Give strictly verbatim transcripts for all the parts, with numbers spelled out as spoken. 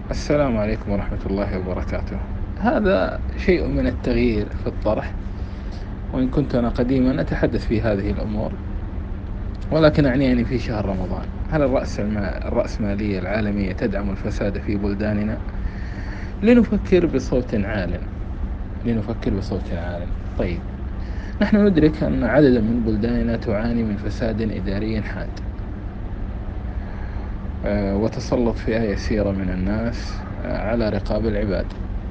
السلام عليكم ورحمة الله وبركاته. هذا شيء من التغيير في الطرح، وإن كنت أنا قديما أتحدث في هذه الأمور، ولكن أعني في شهر رمضان. هل الرأس الرأسمالية العالمية تدعم الفساد في بلداننا؟ لنفكر بصوت عال لنفكر بصوت عال. طيب، نحن ندرك أن عددا من بلداننا تعاني من فساد إداري حاد، وتسلط فئة يسيرة من الناس على رقاب العباد.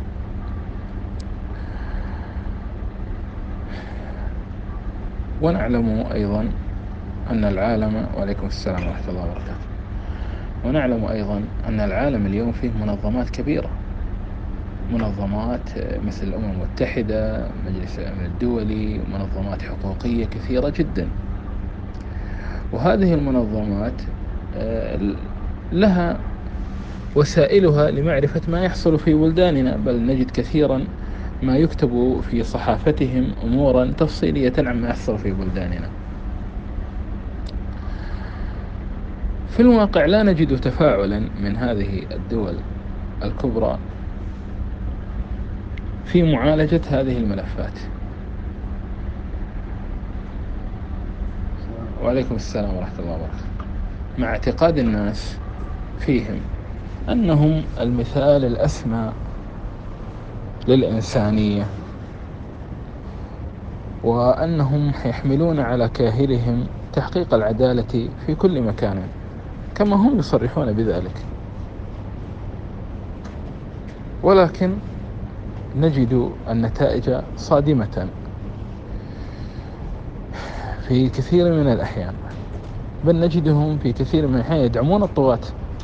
ونعلم أيضا أن العالم وعليكم السلام ورحمة الله وبركاته ونعلم أيضا أن العالم اليوم فيه منظمات كبيرة، منظمات مثل الأمم المتحدة، مجلس الأمن الدولي، منظمات حقوقية كثيرة جدا. وهذه المنظمات لها وسائلها لمعرفة ما يحصل في بلداننا، بل نجد كثيرا ما يكتب في صحافتهم أمورا تفصيلية عن ما يحصل في بلداننا. في الواقع لا نجد تفاعلا من هذه الدول الكبرى في معالجة هذه الملفات. وعليكم السلام ورحمة الله وبركاته. مع اعتقاد الناس فيهم أنهم المثال الأسمى للإنسانية، وأنهم يحملون على كاهلهم تحقيق العدالة في كل مكان، كما هم يصرحون بذلك. ولكن نجد النتائج صادمة في كثير من الأحيان، بل نجدهم في كثير من الأحيان يدعمون الطغاة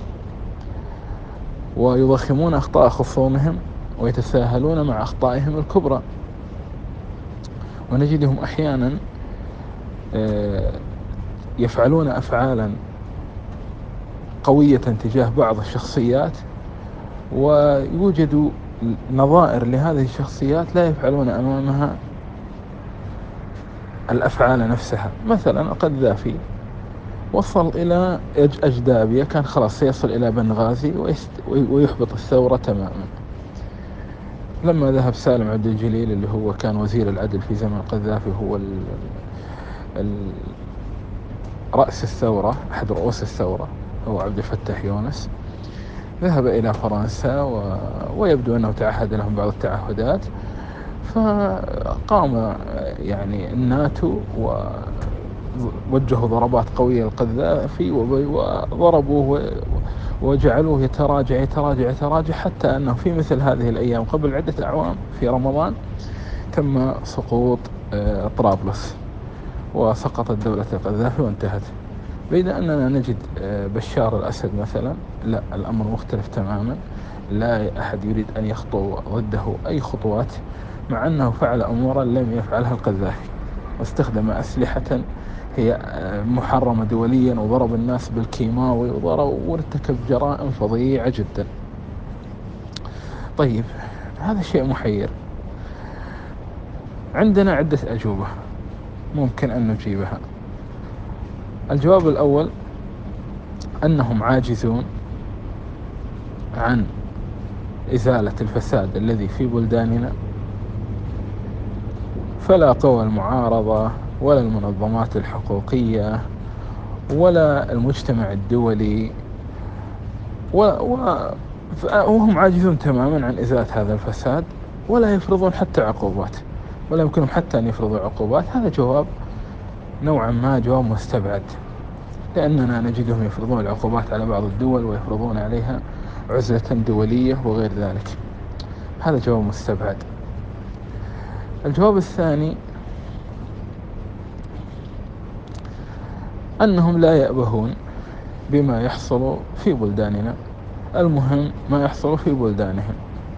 ويضخمون أخطاء خصومهم ويتساهلون مع أخطائهم الكبرى. ونجدهم أحيانا يفعلون أفعالا قوية تجاه بعض الشخصيات، ويوجد نظائر لهذه الشخصيات لا يفعلون أمامها الأفعال نفسها. مثلا القذافي وصل إلى أجدابية، كان خلاص سيصل إلى بنغازي ويحبط الثورة تماما. لما ذهب سالم عبد الجليل اللي هو كان وزير العدل في زمن القذافي، هو ال ال رأس الثورة، أحد رؤوس الثورة، هو عبد الفتاح يونس، ذهب إلى فرنسا و... ويبدو أنه تعهد لهم بعض التعهدات. فقام يعني الناتو ووجهوا ضربات قوية للقذافي وضربوه وجعلوه يتراجع يتراجع يتراجع حتى أنه في مثل هذه الأيام قبل عدة أعوام في رمضان تم سقوط طرابلس وسقطت دولة القذافي وانتهت. بيد أننا نجد بشار الأسد مثلا لا، الأمر مختلف تماما، لا أحد يريد أن يخطو ضده أي خطوات، مع أنه فعل أمورا لم يفعلها القذافي، واستخدم أسلحة هي محرمة دوليا، وضرب الناس بالكيماوي وارتكب جرائم فظيعة جدا. طيب، هذا شيء محير. عندنا عدة أجوبة ممكن أن نجيبها. الجواب الأول أنهم عاجزون عن إزالة الفساد الذي في بلداننا، فلا قوى المعارضة ولا المنظمات الحقوقية ولا المجتمع الدولي وهم عاجزون تماما عن إزالة هذا الفساد، ولا يفرضون حتى عقوبات، ولا يمكنهم حتى أن يفرضوا عقوبات. هذا جواب نوعا ما جواب مستبعد، لأننا نجدهم يفرضون العقوبات على بعض الدول ويفرضون عليها عزلة دولية وغير ذلك. هذا جواب مستبعد. الجواب الثاني أنهم لا يأبهون بما يحصل في بلداننا، المهم ما يحصل في بلدانهم،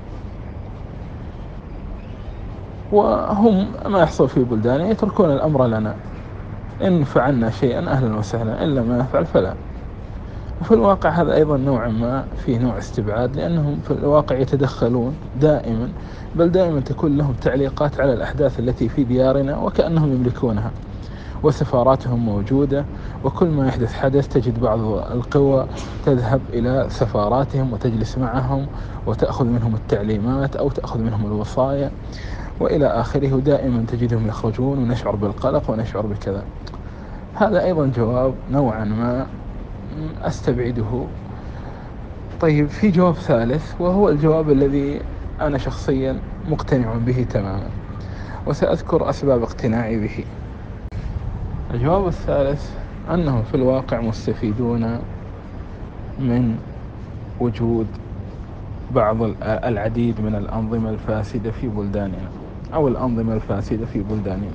وهم ما يحصل في بلدانهم يتركون الأمر لنا، إن فعلنا شيئا أهلا وسهلا، إلا ما نفعل فلا. وفي الواقع هذا أيضا نوعا ما فيه نوع استبعاد، لأنهم في الواقع يتدخلون دائما، بل دائما تكون لهم تعليقات على الأحداث التي في ديارنا وكأنهم يملكونها، وسفاراتهم موجودة وكل ما يحدث حدث تجد بعض القوى تذهب إلى سفاراتهم وتجلس معهم وتأخذ منهم التعليمات أو تأخذ منهم الوصايا وإلى آخره، ودائما تجدهم يخرجون ونشعر بالقلق ونشعر بكذا. هذا أيضا جواب نوعا ما أستبعده. طيب، في جواب ثالث، وهو الجواب الذي أنا شخصيا مقتنع به تماما، وسأذكر أسباب اقتناعي به. الجواب الثالث أنهم في الواقع مستفيدون من وجود بعض العديد من الأنظمة الفاسدة في بلداننا أو الأنظمة الفاسدة في بلداننا،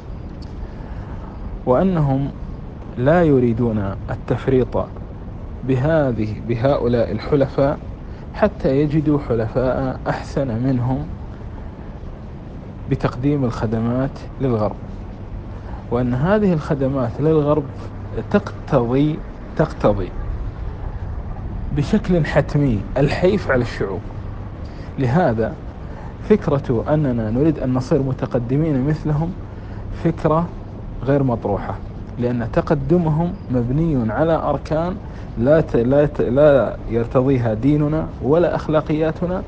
وأنهم لا يريدون التفريط بهذه بهؤلاء الحلفاء حتى يجدوا حلفاء أحسن منهم بتقديم الخدمات للغرب، وأن هذه الخدمات للغرب تقتضي تقتضي بشكل حتمي الحيف على الشعوب. لهذا فكرة أننا نريد أن نصير متقدمين مثلهم فكرة غير مطروحة، لأن تقدمهم مبني على أركان لا لا لا يرتضيها ديننا ولا أخلاقياتنا.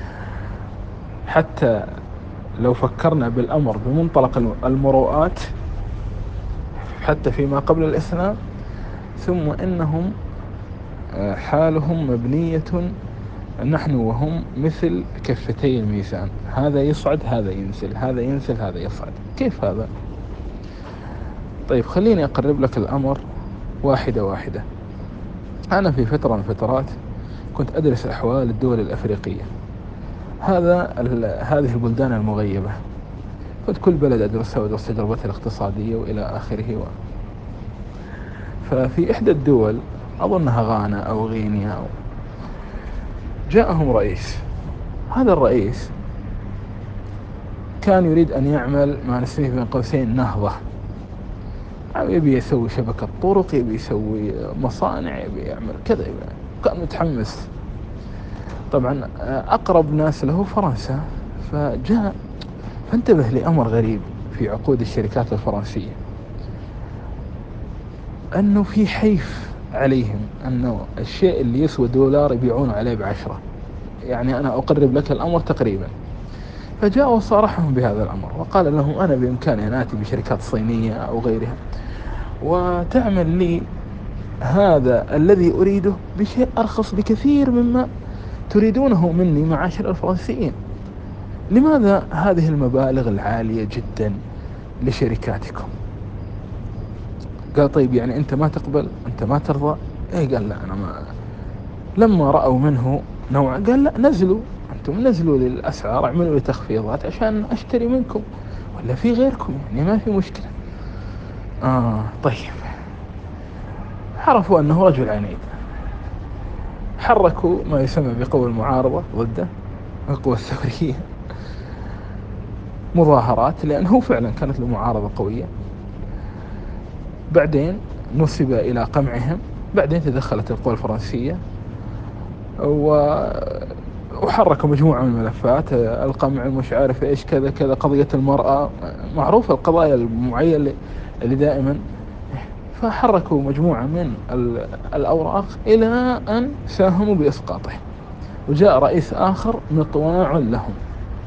حتى لو فكرنا بالأمر بمنطلق المروءات حتى فيما قبل الإسلام، ثم إنهم حالهم مبنية نحن وهم مثل كفتي الميزان، هذا يصعد هذا ينزل، هذا ينزل هذا يصعد. كيف هذا؟ طيب، خليني أقرب لك الأمر واحدة واحدة. أنا في فترة من فترات كنت أدرس أحوال الدول الأفريقية، هذا هذه البلدان المغيبة، كنت كل بلد أدرسها وأدرس تجربتها الاقتصادية وإلى آخره. و... ففي إحدى الدول أظنها غانا أو غينيا أو جاءهم رئيس. هذا الرئيس كان يريد أن يعمل ما نسميه بين قوسين نهضة، يبي يسوي شبكة طرق، يبي يسوي مصانع، يبي يعمل كذا، يبي. كان متحمس. طبعا أقرب ناس له فرنسا، فجاء فانتبه لأمر غريب في عقود الشركات الفرنسية، أنه في حيف عليهم أنه الشيء اللي يسوى دولار يبيعونه عليه بعشرة. يعني أنا أقرب لك الأمر تقريبا. فجاء وصارحهم بهذا الأمر وقال لهم أنا بإمكاني أن آتي بشركات صينية أو غيرها وتعمل لي هذا الذي أريده بشيء أرخص بكثير مما تريدونه مني معاشر الفرنسيين. لماذا هذه المبالغ العالية جدا لشركاتكم؟ قال طيب، يعني أنت ما تقبل، أنت ما ترضى؟ إيه، قال لا أنا ما. لما رأوا منه نوع قال لا، نزلوا أنتم، نزلوا للأسعار، اعملوا لي تخفيضات عشان أشتري منكم، ولا في غيركم، يعني ما في مشكلة. آه طيب، عرفوا أنه رجل عنيد، حركوا ما يسمى بقوى المعارضة ضده، القوى الثورية، مظاهرات، لأنه فعلا كانت له معارضة قوية. بعدين نسب إلى قمعهم، بعدين تدخلت القوى الفرنسية وحركوا مجموعة من الملفات، القمع، مش عارف إيش، كذا كذا، قضية المرأة، معروفة القضايا المعينة اللي دائما. فحركوا مجموعة من الأوراق إلى أن ساهموا بإسقاطه، وجاء رئيس آخر مطواع لهم.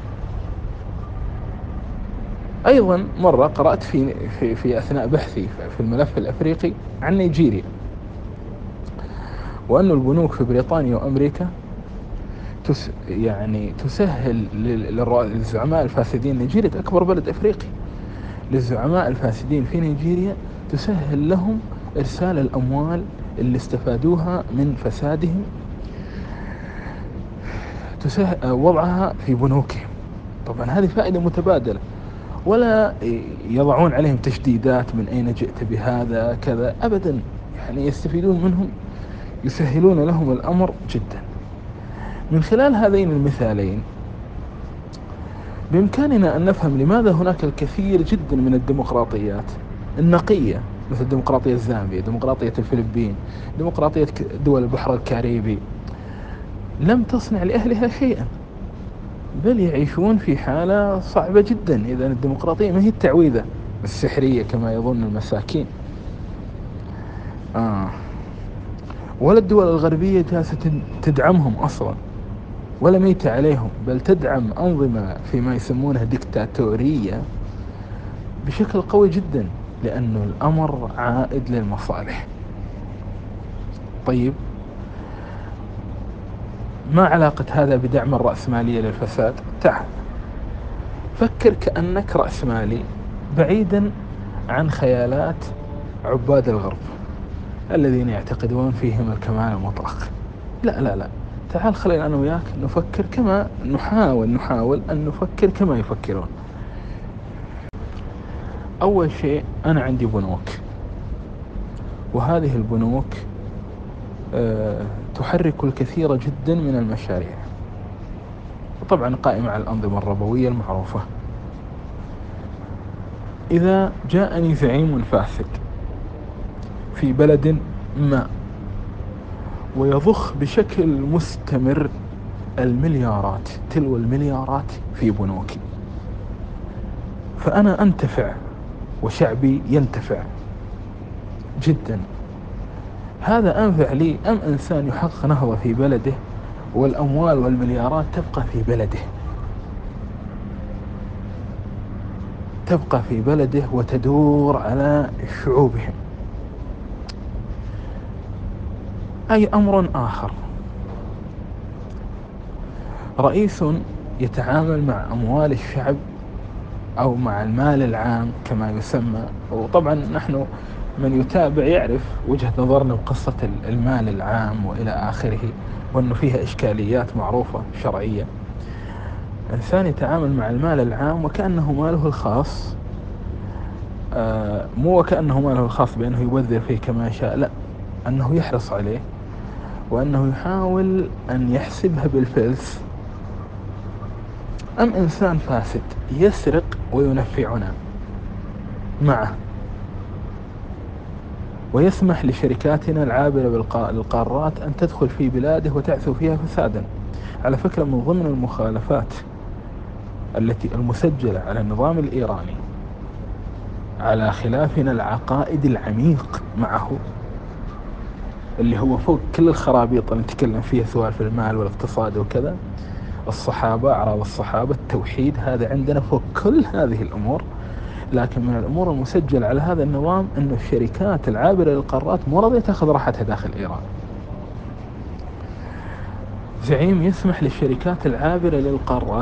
أيضا مرة قرأت في, في, في أثناء بحثي في الملف الأفريقي عن نيجيريا، وأن البنوك في بريطانيا وأمريكا تس يعني تسهل للزعماء الفاسدين. نيجيريا أكبر بلد أفريقي، للزعماء الفاسدين في نيجيريا تسهل لهم إرسال الأموال اللي استفادوها من فسادهم، تسهل وضعها في بنوكهم. طبعا هذه فائدة متبادلة، ولا يضعون عليهم تشديدات من أين جئت بهذا كذا أبدا، يعني يستفيدون منهم، يسهلون لهم الأمر جدا. من خلال هذين المثالين بإمكاننا أن نفهم لماذا هناك الكثير جدا من الديمقراطيات النقية، مثل ديمقراطية زامبيا، ديمقراطية الفلبين، ديمقراطية دول البحر الكاريبي، لم تصنع لأهلها شيئا، بل يعيشون في حالة صعبة جدا. إذن الديمقراطية ما هي التعويذة السحرية كما يظن المساكين. آه ولا الدول الغربية جالسة تدعمهم أصلا ولا ميتة عليهم، بل تدعم أنظمة فيما يسمونها ديكتاتورية بشكل قوي جدا، لأنه الأمر عائد للمصالح. طيب ما علاقة هذا بدعم الرأسمالية للفساد؟ تعال فكر كأنك رأسمالي بعيدا عن خيالات عباد الغرب الذين يعتقدون فيهم الكمال المطلق. لا لا لا، تعال خلينا أنا وياك نفكر كما نحاول نحاول أن نفكر كما يفكرون. أول شيء أنا عندي بنوك، وهذه البنوك أه تحرك الكثير جدا من المشاريع، وطبعا قائمة على الأنظمة الربوية المعروفة. إذا جاءني زعيم فاسد في بلد ما ويضخ بشكل مستمر المليارات تلو المليارات في بنوكي، فأنا أنتفع وشعبي ينتفع جدا. هذا أنفع لي أم إنسان يحقق نهضة في بلده والأموال والمليارات تبقى في بلده تبقى في بلده وتدور على شعوبهم؟ أي أمر آخر، رئيس يتعامل مع أموال الشعب أو مع المال العام كما يسمى، وطبعا نحن من يتابع يعرف وجهة نظرنا بقصة المال العام وإلى آخره، وأنه فيها إشكاليات معروفة شرعية. إنسان يتعامل مع المال العام وكأنه ماله الخاص، آه مو وكأنه ماله الخاص بأنه يبذر فيه كما يشاء، لا، أنه يحرص عليه وأنه يحاول أن يحسبها بالفلس. أم إنسان فاسد يسرق وينفعنا معه ويسمح لشركاتنا العابرة للقارات أن تدخل في بلاده وتعثو فيها فسادا. على فكرة من ضمن المخالفات التي المسجلة على النظام الإيراني على خلافنا العقائد العميق معه، اللي هو فوق كل الخرابيط اللي نتكلم فيها سوالف المال والاقتصاد وكذا، الصحابة، أعراض الصحابة، التوحيد، هذا عندنا فوق كل هذه الأمور. لكن من الأمور المسجلة على هذا النظام أن الشركات العابرة للقارات مو راضية تأخذ راحتها داخل إيران. زعيم يسمح للشركات العابرة للقارات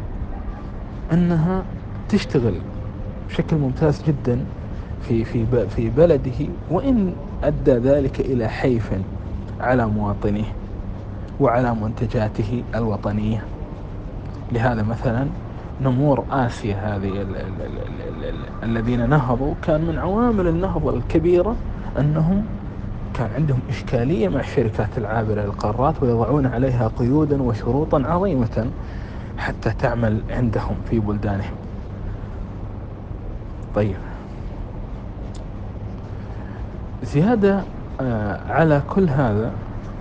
أنها تشتغل بشكل ممتاز جدا في في في بلده، وإن أدى ذلك إلى حيف على مواطنيه وعلى منتجاته الوطنية. لهذا مثلا نمور آسيا هذه ال ال ال ال ال الذين نهضوا، كان من عوامل النهضة الكبيرة أنهم كان عندهم إشكالية مع الشركات العابرة للقارات، ويضعون عليها قيودا وشروطا عظيمة حتى تعمل عندهم في بلدانهم. طيب زيادة آه على كل هذا،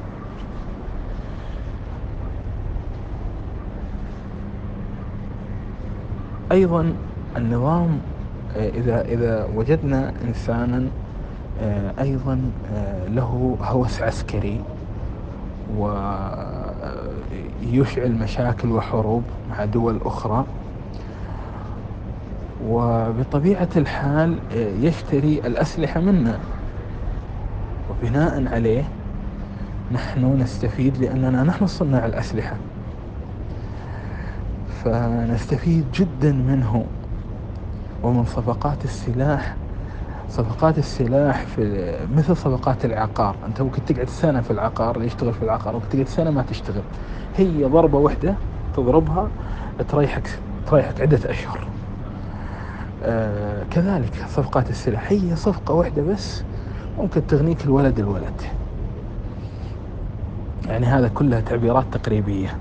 أيضا النظام إذا إذا وجدنا إنسانا أيضا له هوس عسكري ويشعل مشاكل وحروب مع دول أخرى، وبطبيعة الحال يشتري الأسلحة منا، وبناء عليه نحن نستفيد لأننا نحن صناع الأسلحة، فنستفيد جدا منه ومن صفقات السلاح. صفقات السلاح في مثل صفقات العقار، أنت ممكن تقعد سنة في العقار اللي يشتغل في العقار، ممكن تقعد سنة ما تشتغل، هي ضربة واحدة تضربها تريحك تريحك عدة أشهر. آه كذلك صفقات السلاح، هي صفقة واحدة بس ممكن تغنيك الولد الولد. يعني هذا كلها تعبيرات تقريبية.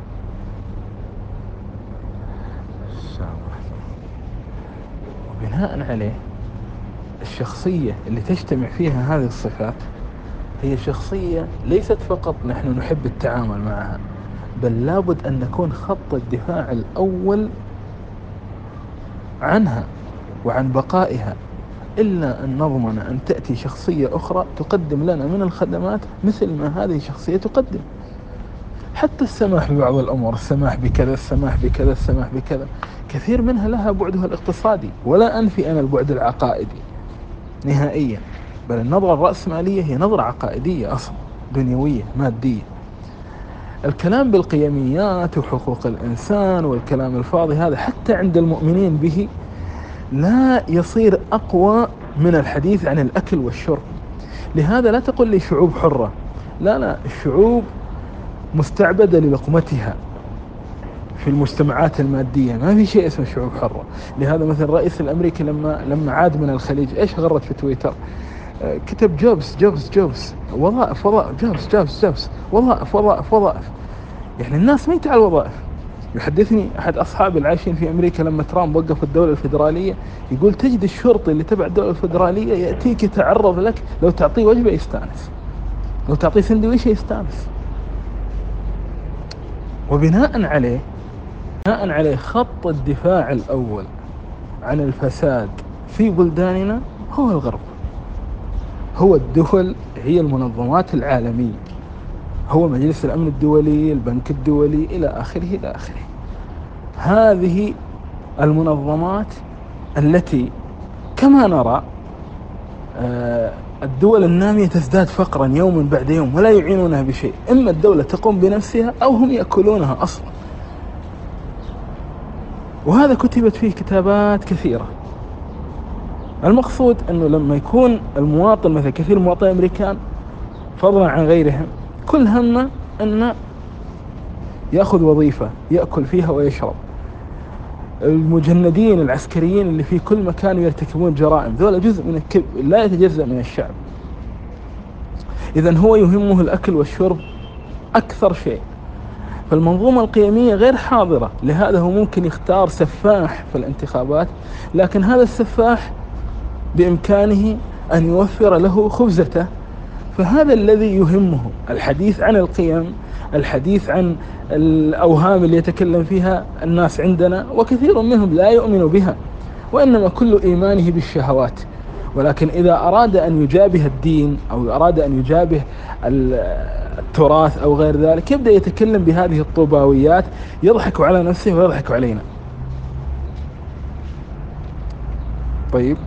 وبناء عليه الشخصية اللي تجتمع فيها هذه الصفات هي شخصية ليست فقط نحن نحب التعامل معها، بل لابد أن نكون خط الدفاع الأول عنها وعن بقائها إلا أن نضمن أن تأتي شخصية أخرى تقدم لنا من الخدمات مثل ما هذه الشخصية تقدم. حتى السماح ببعض الأمور، السماح بكذا، السماح بكذا، السماح بكذا، كثير منها لها بعدها الاقتصادي، ولا أنفي أنا البعد العقائدي نهائيا، بل النظرة الرأسمالية هي نظرة عقائدية أصلا، دنيوية مادية. الكلام بالقيميات وحقوق الإنسان والكلام الفاضي هذا حتى عند المؤمنين به لا يصير أقوى من الحديث عن الأكل والشرب. لهذا لا تقل لي شعوب حرة، لا لا، الشعوب مستعبدة للقمتها في المجتمعات المادية، ما في شيء اسمه شعوب حرة. لهذا مثل الرئيس الأمريكي لما لما عاد من الخليج إيش غرد في تويتر؟ كتب جوبز جوبز جوبز، وظائف وظائف، جوبز جوبز جوبز، وظائف وظائف وظائف. يعني الناس ميتة على الوظائف. يحدثني أحد أصحابي العايشين في أمريكا لما ترامب وقف الدولة الفيدرالية، يقول تجد الشرطي اللي تبع الدولة الفيدرالية يأتيك يتعرض لك، لو تعطيه وجبة يستانس، لو تعطيه سندويشة يستانس. وبناء عليه بناء عليه خط الدفاع الأول عن الفساد في بلداننا هو الغرب، هو الدول، هي المنظمات العالمية، هو مجلس الأمن الدولي، البنك الدولي، إلى آخره إلى آخره. هذه المنظمات التي كما نرى الدول النامية تزداد فقرا يوما بعد يوم ولا يعينونها بشيء، إما الدولة تقوم بنفسها أو هم يأكلونها أصلا. وهذا كتبت فيه كتابات كثيرة. المقصود أنه لما يكون المواطن مثل كثير مواطنين أمريكان فضلا عن غيرهم كل همه أنه يأخذ وظيفة يأكل فيها ويشرب، المجندين العسكريين اللي في كل مكان يرتكبون جرائم، ذولا جزء من الكب... لا يتجزأ من الشعب. إذن هو يهمه الأكل والشرب أكثر شيء. فالمنظومة القيمية غير حاضرة، لهذا هو ممكن يختار سفاح في الانتخابات، لكن هذا السفاح بإمكانه أن يوفر له خبزته. فهذا الذي يهمه، الحديث عن القيم، الحديث عن الأوهام اللي يتكلم فيها الناس عندنا، وكثير منهم لا يؤمن بها، وإنما كل إيمانه بالشهوات. ولكن إذا أراد أن يجابه الدين أو أراد أن يجابه التراث أو غير ذلك يبدأ يتكلم بهذه الطوباويات، يضحك على نفسه ويضحك علينا. طيب،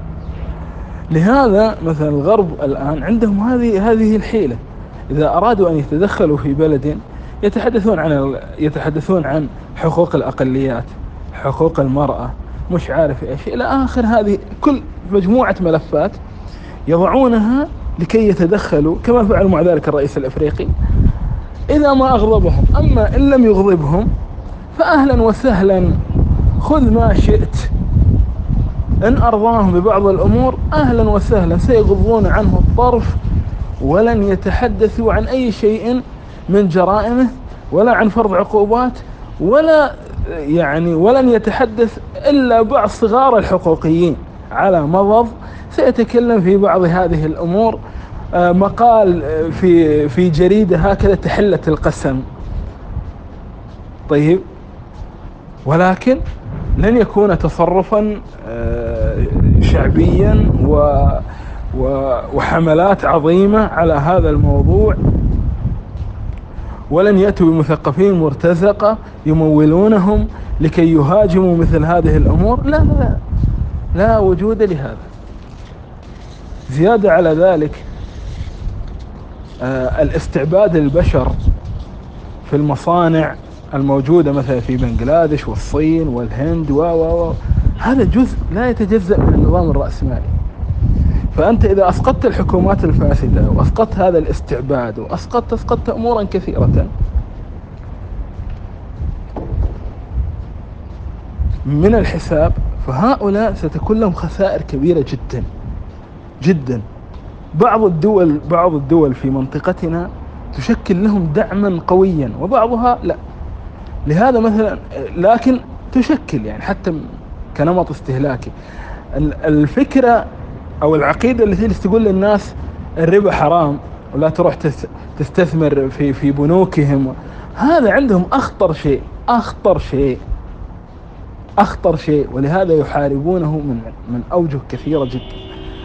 لهذا مثلا الغرب الآن عندهم هذه هذه الحيلة، إذا أرادوا أن يتدخلوا في بلد يتحدثون عن يتحدثون عن حقوق الأقليات، حقوق المرأة، مش عارف إيش إلى آخر، هذه كل مجموعة ملفات يضعونها لكي يتدخلوا، كما فعل مع ذلك الرئيس الأفريقي إذا ما أغضبهم. أما إن لم يغضبهم فأهلا وسهلا، خذ ما شئت. إن أرضاهم ببعض الأمور أهلا وسهلا، سيغضون عنه الطرف ولن يتحدثوا عن أي شيء من جرائمه ولا عن فرض عقوبات، ولا يعني ولن يتحدث إلا بعض صغار الحقوقيين على مضض سيتكلم في بعض هذه الأمور. مقال في في جريدة هكذا تحلة القسم. طيب، ولكن لن يكون تصرفا شعبيا وحملات عظيمة على هذا الموضوع، ولن يأتوا بمثقفين مرتزقة يمولونهم لكي يهاجموا مثل هذه الأمور. لا لا لا, لا وجود لهذا. زيادة على ذلك آه الاستعباد البشر في المصانع الموجودة مثلا في بنغلاديش والصين والهند و و هذا جزء لا يتجزأ من النظام الرأسمالي. فأنت إذا أسقطت الحكومات الفاسدة وأسقطت هذا الاستعباد وأسقطت أسقطت أمورا كثيرة من الحساب، فهؤلاء ستكون لهم خسائر كبيرة جدا جدا. بعض الدول بعض الدول في منطقتنا تشكل لهم دعما قويا وبعضها لا. لهذا مثلا لكن تشكل يعني حتى كنمط استهلاكي الفكرة أو العقيدة اللي تجلس تقول للناس الربا حرام ولا تروح تستثمر في في بنوكهم، هذا عندهم أخطر شيء أخطر شيء أخطر شيء، ولهذا يحاربونه من من أوجه كثيرة جدا.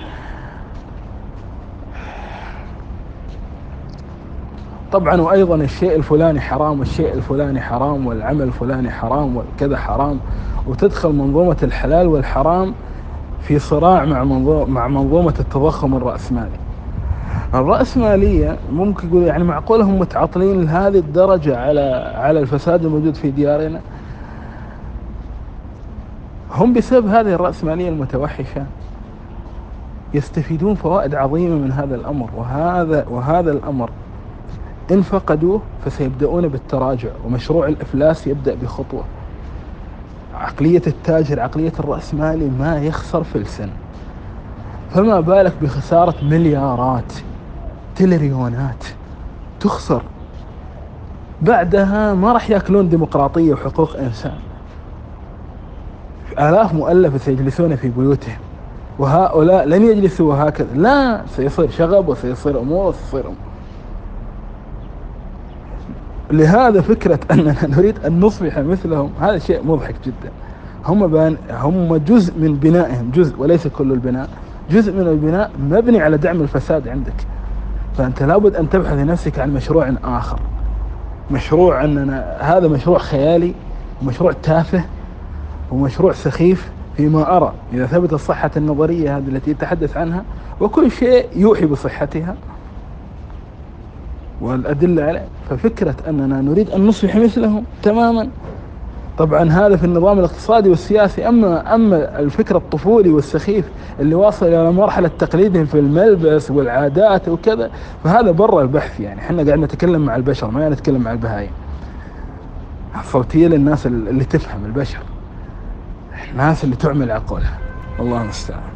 طبعا وأيضا الشيء الفلاني حرام والشيء الفلاني حرام والعمل الفلاني حرام وكذا حرام، وتدخل منظومة الحلال والحرام في صراع مع منظومة مع منظومة التضخم الرأسمالي. الرأسمالية ممكن يقول يعني معقول هم متعاطلين لهذه الدرجة على على الفساد الموجود في ديارنا؟ هم بسبب هذه الرأسمالية المتوحشة يستفيدون فوائد عظيمة من هذا الأمر، وهذا وهذا الأمر إن فقدوه فسيبدأون بالتراجع، ومشروع الإفلاس يبدأ بخطوة. عقلية التاجر، عقلية الرأسمالي ما يخسر فلسا، فما بالك بخسارة مليارات تريليونات تخسر. بعدها ما راح يأكلون ديمقراطية وحقوق إنسان، آلاف مؤلفة سيجلسون في بيوتهم، وهؤلاء لن يجلسوا هكذا، لا، سيصير شغب وسيصير أمور وسيصير أمور. لهذا فكرة أننا نريد أن نصبح مثلهم هذا شيء مضحك جدا. هم بان هم جزء من بنائهم، جزء وليس كل البناء، جزء من البناء مبني على دعم الفساد عندك. فأنت لابد أن تبحث لنفسك عن مشروع آخر، مشروع أننا هذا مشروع خيالي ومشروع تافه ومشروع سخيف فيما أرى، إذا ثبتت صحة النظرية هذه التي يتحدث عنها، وكل شيء يوحي بصحتها والأدلة عليه. ففكرة أننا نريد أن نصبح مثلهم تماما، طبعا هذا في النظام الاقتصادي والسياسي. أما أما الفكر الطفولي والسخيف اللي واصل إلى مرحلة تقليدهم في الملبس والعادات وكذا، فهذا برا البحث. يعني احنا قاعد نتكلم مع البشر، ما نتكلم مع البهايم. صوتية للناس اللي تفهم البشر، الناس اللي تعمل عقولها. الله المستعان.